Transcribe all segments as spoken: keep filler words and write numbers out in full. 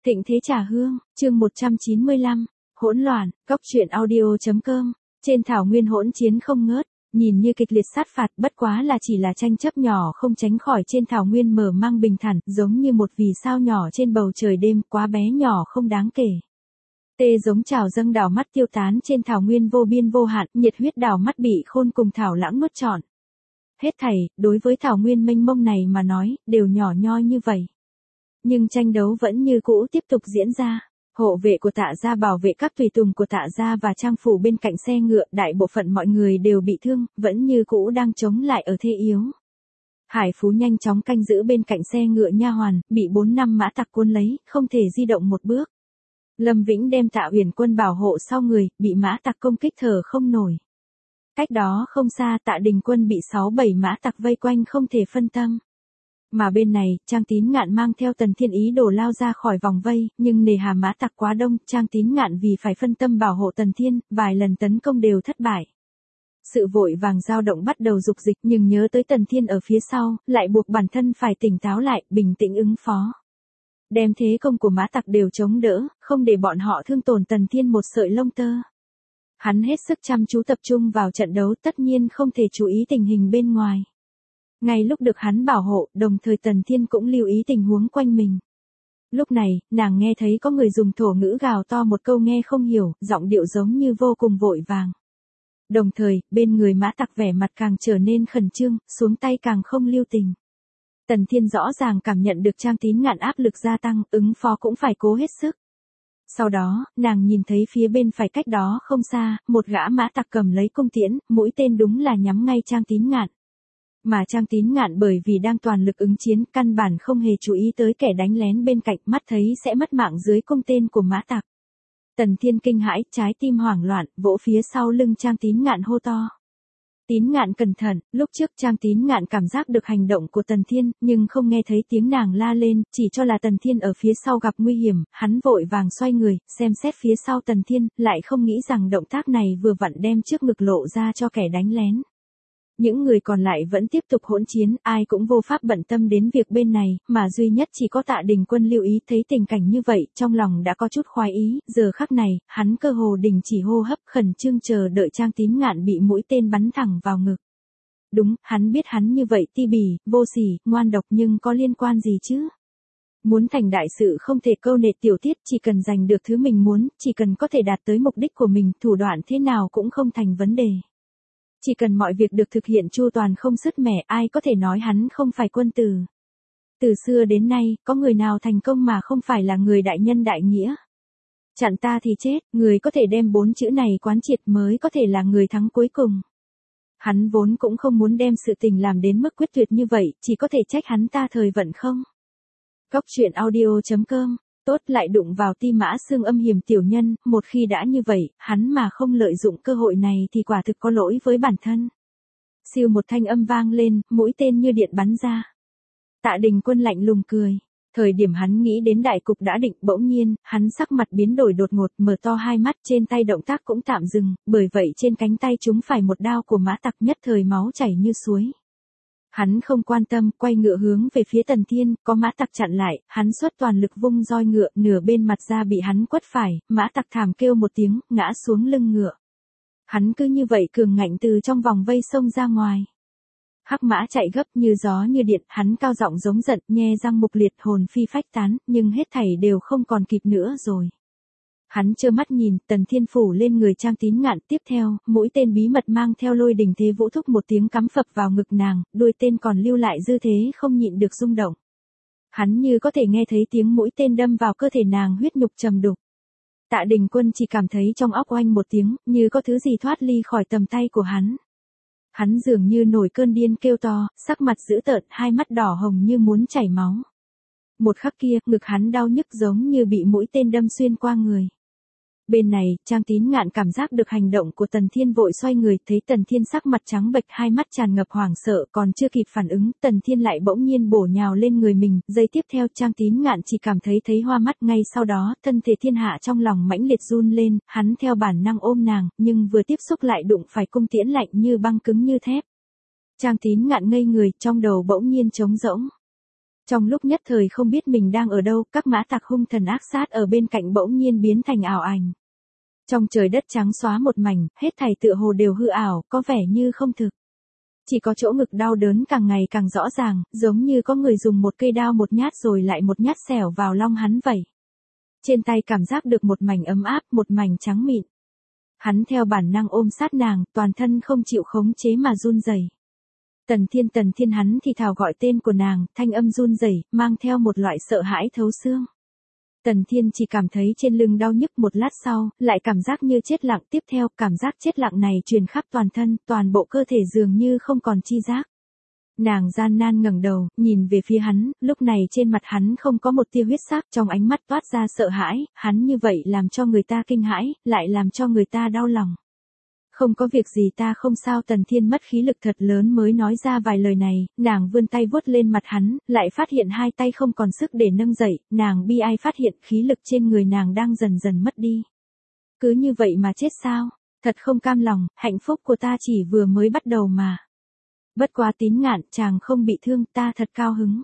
Thịnh Thế Trà Hương, chương một trăm chín mươi lăm, hỗn loạn, góc truyện audio.com, trên thảo nguyên hỗn chiến không ngớt, nhìn như kịch liệt sát phạt bất quá là chỉ là tranh chấp nhỏ không tránh khỏi trên thảo nguyên mở mang bình thản, giống như một vì sao nhỏ trên bầu trời đêm quá bé nhỏ không đáng kể. Tê giống trào dâng đảo mắt tiêu tán trên thảo nguyên vô biên vô hạn, nhiệt huyết đảo mắt bị khôn cùng thảo lãng nuốt trọn. Hết thảy, đối với thảo nguyên mênh mông này mà nói, đều nhỏ nhoi như vậy. Nhưng tranh đấu vẫn như cũ tiếp tục diễn ra. Hộ vệ của Tạ gia bảo vệ các tùy tùng của Tạ gia và trang phủ bên cạnh xe ngựa, đại bộ phận mọi người đều bị thương, vẫn như cũ đang chống lại ở thế yếu. Hải Phú nhanh chóng canh giữ bên cạnh xe ngựa nha hoàn, bị bốn năm mã tặc cuốn lấy, không thể di động một bước. Lâm Vĩnh đem Tạ Uyển Quân bảo hộ sau người, bị mã tặc công kích thở không nổi. Cách đó không xa Tạ Đình Quân bị sáu bảy mã tặc vây quanh không thể phân tâm. Mà bên này, Trang Tín Ngạn mang theo Tần Thiên ý đồ lao ra khỏi vòng vây, nhưng nề hà mã tặc quá đông, Trang Tín Ngạn vì phải phân tâm bảo hộ Tần Thiên, vài lần tấn công đều thất bại. Sự vội vàng dao động bắt đầu dục dịch, nhưng nhớ tới Tần Thiên ở phía sau, lại buộc bản thân phải tỉnh táo lại, bình tĩnh ứng phó. Đem thế công của mã tặc đều chống đỡ, không để bọn họ thương tổn Tần Thiên một sợi lông tơ. Hắn hết sức chăm chú tập trung vào trận đấu, tất nhiên không thể chú ý tình hình bên ngoài. Ngay lúc được hắn bảo hộ, đồng thời Tần Thiên cũng lưu ý tình huống quanh mình. Lúc này, nàng nghe thấy có người dùng thổ ngữ gào to một câu nghe không hiểu, giọng điệu giống như vô cùng vội vàng. Đồng thời, bên người mã tặc vẻ mặt càng trở nên khẩn trương, xuống tay càng không lưu tình. Tần Thiên rõ ràng cảm nhận được Trang Tín Ngạn áp lực gia tăng, ứng phó cũng phải cố hết sức. Sau đó, nàng nhìn thấy phía bên phải cách đó không xa, một gã mã tặc cầm lấy cung tiễn, mũi tên đúng là nhắm ngay Trang Tín Ngạn. Mà Trang Tín Ngạn bởi vì đang toàn lực ứng chiến, căn bản không hề chú ý tới kẻ đánh lén bên cạnh, mắt thấy sẽ mất mạng dưới cung tên của mã tặc. Tần Thiên kinh hãi, trái tim hoảng loạn, vỗ phía sau lưng Trang Tín Ngạn hô to. Tín Ngạn cẩn thận, lúc trước Trang Tín Ngạn cảm giác được hành động của Tần Thiên, nhưng không nghe thấy tiếng nàng la lên, chỉ cho là Tần Thiên ở phía sau gặp nguy hiểm, hắn vội vàng xoay người, xem xét phía sau Tần Thiên, lại không nghĩ rằng động tác này vừa vặn đem trước ngực lộ ra cho kẻ đánh lén. Những người còn lại vẫn tiếp tục hỗn chiến, ai cũng vô pháp bận tâm đến việc bên này, mà duy nhất chỉ có Tạ Đình Quân lưu ý thấy tình cảnh như vậy, trong lòng đã có chút khoái ý, giờ khắc này, hắn cơ hồ đình chỉ hô hấp khẩn trương chờ đợi Trang Tín Ngạn bị mũi tên bắn thẳng vào ngực. Đúng, hắn biết hắn như vậy ti bỉ, vô sỉ, ngoan độc nhưng có liên quan gì chứ? Muốn thành đại sự không thể câu nệ tiểu tiết, chỉ cần giành được thứ mình muốn, chỉ cần có thể đạt tới mục đích của mình, thủ đoạn thế nào cũng không thành vấn đề. Chỉ cần mọi việc được thực hiện chu toàn không sứt mẻ, ai có thể nói hắn không phải quân tử. Từ xưa đến nay, có người nào thành công mà không phải là người đại nhân đại nghĩa. Chặn ta thì chết, người có thể đem bốn chữ này quán triệt mới có thể là người thắng cuối cùng. Hắn vốn cũng không muốn đem sự tình làm đến mức quyết tuyệt như vậy, chỉ có thể trách hắn ta thời vận không. Góc truyện audio.com, tốt lại đụng vào ti mã xương âm hiểm tiểu nhân, một khi đã như vậy, hắn mà không lợi dụng cơ hội này thì quả thực có lỗi với bản thân. Siêu một thanh âm vang lên, mũi tên như điện bắn ra. Tạ Đình Quân lạnh lùng cười. Thời điểm hắn nghĩ đến đại cục đã định, bỗng nhiên, hắn sắc mặt biến đổi đột ngột, mở to hai mắt, trên tay động tác cũng tạm dừng, bởi vậy trên cánh tay chúng phải một đao của mã tặc, nhất thời máu chảy như suối. Hắn không quan tâm, quay ngựa hướng về phía Tần Thiên, có mã tặc chặn lại, hắn xuất toàn lực vung roi ngựa, nửa bên mặt ra bị hắn quất phải, mã tặc thảm kêu một tiếng, ngã xuống lưng ngựa. Hắn cứ như vậy cường ngạnh từ trong vòng vây xông ra ngoài. Hắc mã chạy gấp như gió như điện, hắn cao giọng giống giận, nhe răng mục liệt, hồn phi phách tán, nhưng hết thảy đều không còn kịp nữa rồi. Hắn trơ mắt nhìn, Tần Thiên phủ lên người Trang Tín Ngạn, tiếp theo, mũi tên bí mật mang theo lôi đình thế vũ thúc một tiếng cắm phập vào ngực nàng, đuôi tên còn lưu lại dư thế không nhịn được rung động. Hắn như có thể nghe thấy tiếng mũi tên đâm vào cơ thể nàng, huyết nhục trầm đục. Tạ Đình Quân chỉ cảm thấy trong óc oanh một tiếng, như có thứ gì thoát ly khỏi tầm tay của hắn. Hắn dường như nổi cơn điên kêu to, sắc mặt dữ tợn, hai mắt đỏ hồng như muốn chảy máu. Một khắc kia, ngực hắn đau nhức giống như bị mũi tên đâm xuyên qua người. Bên này, Trang Tín Ngạn cảm giác được hành động của Tần Thiên, vội xoay người, thấy Tần Thiên sắc mặt trắng bệch, hai mắt tràn ngập hoảng sợ, còn chưa kịp phản ứng, Tần Thiên lại bỗng nhiên bổ nhào lên người mình, giây tiếp theo Trang Tín Ngạn chỉ cảm thấy thấy hoa mắt, ngay sau đó, thân thể thiên hạ trong lòng mãnh liệt run lên, hắn theo bản năng ôm nàng, nhưng vừa tiếp xúc lại đụng phải cung tiễn lạnh như băng cứng như thép. Trang Tín Ngạn ngây người, trong đầu bỗng nhiên trống rỗng. Trong lúc nhất thời không biết mình đang ở đâu, các mã tặc hung thần ác sát ở bên cạnh bỗng nhiên biến thành ảo ảnh. Trong trời đất trắng xóa một mảnh, hết thảy tựa hồ đều hư ảo, có vẻ như không thực. Chỉ có chỗ ngực đau đớn càng ngày càng rõ ràng, giống như có người dùng một cây đao một nhát rồi lại một nhát xẻo vào long hắn vậy. Trên tay cảm giác được một mảnh ấm áp, một mảnh trắng mịn. Hắn theo bản năng ôm sát nàng, toàn thân không chịu khống chế mà run rẩy. Tần Thiên Tần Thiên hắn thì thào gọi tên của nàng, thanh âm run rẩy, mang theo một loại sợ hãi thấu xương. Tần Thiên chỉ cảm thấy trên lưng đau nhức một lát sau, lại cảm giác như chết lặng, tiếp theo cảm giác chết lặng này truyền khắp toàn thân, toàn bộ cơ thể dường như không còn chi giác. Nàng gian nan ngẩng đầu, nhìn về phía hắn, lúc này trên mặt hắn không có một tia huyết sắc, trong ánh mắt toát ra sợ hãi, hắn như vậy làm cho người ta kinh hãi, lại làm cho người ta đau lòng. Không có việc gì ta không sao. Tần Thiên mất khí lực thật lớn mới nói ra vài lời này, nàng vươn tay vuốt lên mặt hắn, lại phát hiện hai tay không còn sức để nâng dậy, nàng bi ai phát hiện khí lực trên người nàng đang dần dần mất đi. Cứ như vậy mà chết sao? Thật không cam lòng, hạnh phúc của ta chỉ vừa mới bắt đầu mà. Bất quá Tín Ngạn, chàng không bị thương, ta thật cao hứng.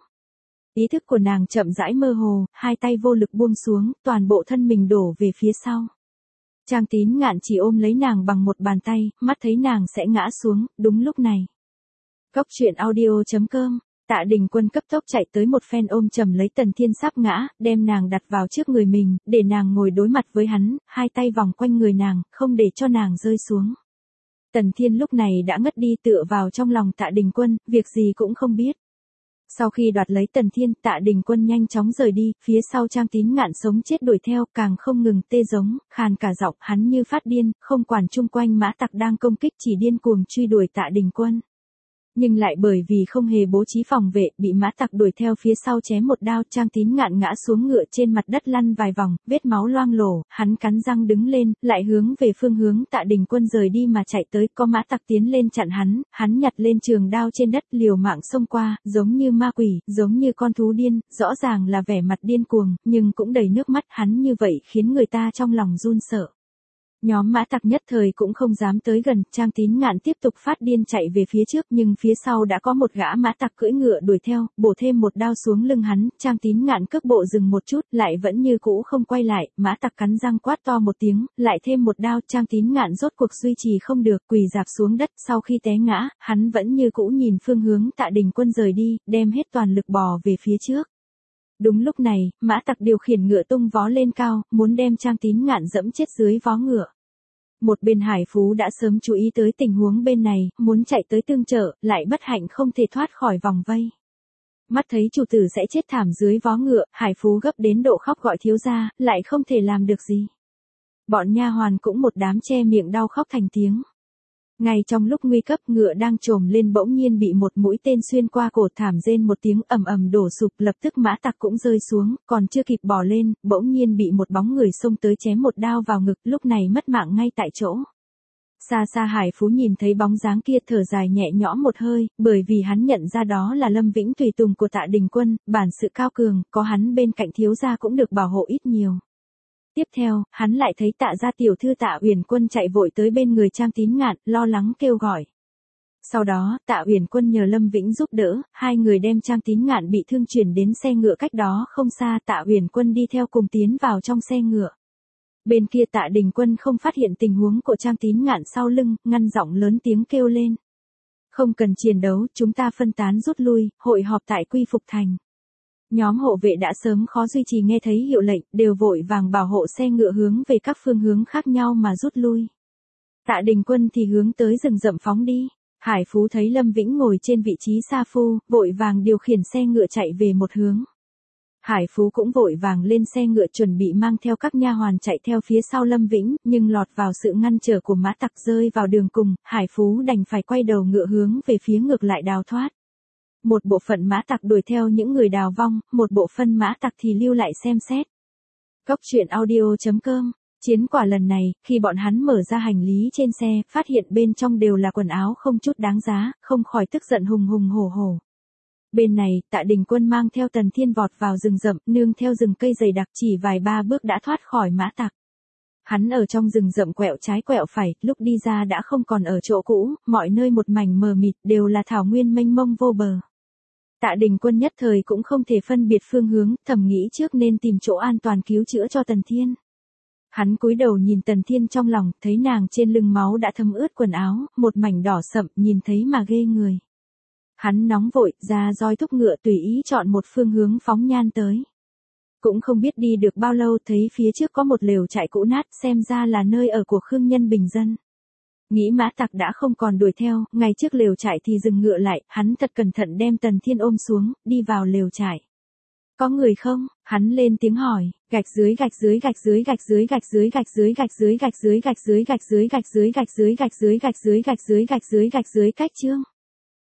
Ý thức của nàng chậm rãi mơ hồ, hai tay vô lực buông xuống, toàn bộ thân mình đổ về phía sau. Trang Tín Ngạn chỉ ôm lấy nàng bằng một bàn tay, mắt thấy nàng sẽ ngã xuống, đúng lúc này. Cốc truyện audio chấm com, Tạ Đình Quân cấp tốc chạy tới một phen ôm chầm lấy Tần Thiên sắp ngã, đem nàng đặt vào trước người mình, để nàng ngồi đối mặt với hắn, hai tay vòng quanh người nàng, không để cho nàng rơi xuống. Tần Thiên lúc này đã ngất đi tựa vào trong lòng Tạ Đình Quân, việc gì cũng không biết. Sau khi đoạt lấy Tần Thiên, Tạ Đình Quân nhanh chóng rời đi, phía sau Trang Tín Ngạn sống chết đuổi theo, càng không ngừng tê giống, khàn cả giọng, hắn như phát điên, không quản chung quanh mã tặc đang công kích, chỉ điên cuồng truy đuổi Tạ Đình Quân. Nhưng lại bởi vì không hề bố trí phòng vệ, bị mã tặc đuổi theo phía sau chém một đao, Trang Tín Ngạn ngã xuống ngựa trên mặt đất lăn vài vòng, vết máu loang lổ, hắn cắn răng đứng lên, lại hướng về phương hướng Tạ Đình Quân rời đi mà chạy tới, có mã tặc tiến lên chặn hắn, hắn nhặt lên trường đao trên đất, liều mạng xông qua, giống như ma quỷ, giống như con thú điên, rõ ràng là vẻ mặt điên cuồng, nhưng cũng đầy nước mắt, hắn như vậy khiến người ta trong lòng run sợ. Nhóm mã tặc nhất thời cũng không dám tới gần, Trang Tín Ngạn tiếp tục phát điên chạy về phía trước, nhưng phía sau đã có một gã mã tặc cưỡi ngựa đuổi theo, bổ thêm một đao xuống lưng hắn, Trang Tín Ngạn cước bộ dừng một chút, lại vẫn như cũ không quay lại, mã tặc cắn răng quát to một tiếng, lại thêm một đao, Trang Tín Ngạn rốt cuộc duy trì không được, quỳ rạp xuống đất, sau khi té ngã, hắn vẫn như cũ nhìn phương hướng Tạ Đình Quân rời đi, đem hết toàn lực bò về phía trước. Đúng lúc này, mã tặc điều khiển ngựa tung vó lên cao, muốn đem Trang Tín Ngạn dẫm chết dưới vó ngựa. Một bên Hải Phú đã sớm chú ý tới tình huống bên này, muốn chạy tới tương trợ, lại bất hạnh không thể thoát khỏi vòng vây. Mắt thấy chủ tử sẽ chết thảm dưới vó ngựa, Hải Phú gấp đến độ khóc gọi thiếu gia, lại không thể làm được gì. Bọn nha hoàn cũng một đám che miệng đau khóc thành tiếng. Ngay trong lúc nguy cấp, ngựa đang trồm lên bỗng nhiên bị một mũi tên xuyên qua cổ, thảm rên một tiếng ầm ầm đổ sụp, lập tức mã tặc cũng rơi xuống, còn chưa kịp bò lên, bỗng nhiên bị một bóng người xông tới chém một đao vào ngực, lúc này mất mạng ngay tại chỗ. Xa xa Hải Phú nhìn thấy bóng dáng kia thở dài nhẹ nhõm một hơi, bởi vì hắn nhận ra đó là Lâm Vĩnh tùy tùng của Tạ Đình Quân, bản sự cao cường, có hắn bên cạnh thiếu gia cũng được bảo hộ ít nhiều. Tiếp theo, hắn lại thấy Tạ gia tiểu thư Tạ Uyển Quân chạy vội tới bên người Trang Tín Ngạn, lo lắng kêu gọi. Sau đó, Tạ Uyển Quân nhờ Lâm Vĩnh giúp đỡ, hai người đem Trang Tín Ngạn bị thương chuyển đến xe ngựa cách đó không xa, Tạ Uyển Quân đi theo cùng tiến vào trong xe ngựa. Bên kia Tạ Đình Quân không phát hiện tình huống của Trang Tín Ngạn sau lưng, ngăn giọng lớn tiếng kêu lên. Không cần chiến đấu, chúng ta phân tán rút lui, hội họp tại Quy Phục Thành. Nhóm hộ vệ đã sớm khó duy trì nghe thấy hiệu lệnh, đều vội vàng bảo hộ xe ngựa hướng về các phương hướng khác nhau mà rút lui. Tạ Đình Quân thì hướng tới rừng rậm phóng đi. Hải Phú thấy Lâm Vĩnh ngồi trên vị trí sa phu, vội vàng điều khiển xe ngựa chạy về một hướng. Hải Phú cũng vội vàng lên xe ngựa chuẩn bị mang theo các nha hoàn chạy theo phía sau Lâm Vĩnh, nhưng lọt vào sự ngăn trở của mã tặc rơi vào đường cùng, Hải Phú đành phải quay đầu ngựa hướng về phía ngược lại đào thoát. Một bộ phận mã tặc đuổi theo những người đào vong, một bộ phận mã tặc thì lưu lại xem xét. Cốc truyện audio chấm com, chiến quả lần này, khi bọn hắn mở ra hành lý trên xe, phát hiện bên trong đều là quần áo không chút đáng giá, không khỏi tức giận hùng hùng hổ hổ. Bên này, Tạ Đình Quân mang theo Tần Thiên vọt vào rừng rậm, nương theo rừng cây dày đặc, chỉ vài ba bước đã thoát khỏi mã tặc. Hắn ở trong rừng rậm quẹo trái quẹo phải, lúc đi ra đã không còn ở chỗ cũ, mọi nơi một mảnh mờ mịt, đều là thảo nguyên mênh mông vô bờ. Tạ Đình Quân nhất thời cũng không thể phân biệt phương hướng, thầm nghĩ trước nên tìm chỗ an toàn cứu chữa cho Tần Thiên. Hắn cúi đầu nhìn Tần Thiên trong lòng, thấy nàng trên lưng máu đã thấm ướt quần áo, một mảnh đỏ sậm, nhìn thấy mà ghê người. Hắn nóng vội, ra roi thúc ngựa tùy ý chọn một phương hướng phóng nhan tới. Cũng không biết đi được bao lâu thấy phía trước có một lều trại cũ nát, xem ra là nơi ở của Khương Nhân bình dân. Nghĩ mã tặc đã không còn đuổi theo, ngay trước lều trại thì dừng ngựa lại, hắn thật cẩn thận đem Tần Thiên ôm xuống, đi vào lều trại. Có người không? Hắn lên tiếng hỏi, gạch dưới gạch dưới gạch dưới gạch dưới gạch dưới gạch dưới gạch dưới gạch dưới gạch dưới gạch dưới gạch dưới gạch dưới gạch dưới gạch dưới gạch dưới gạch dưới gạch dưới cách chương.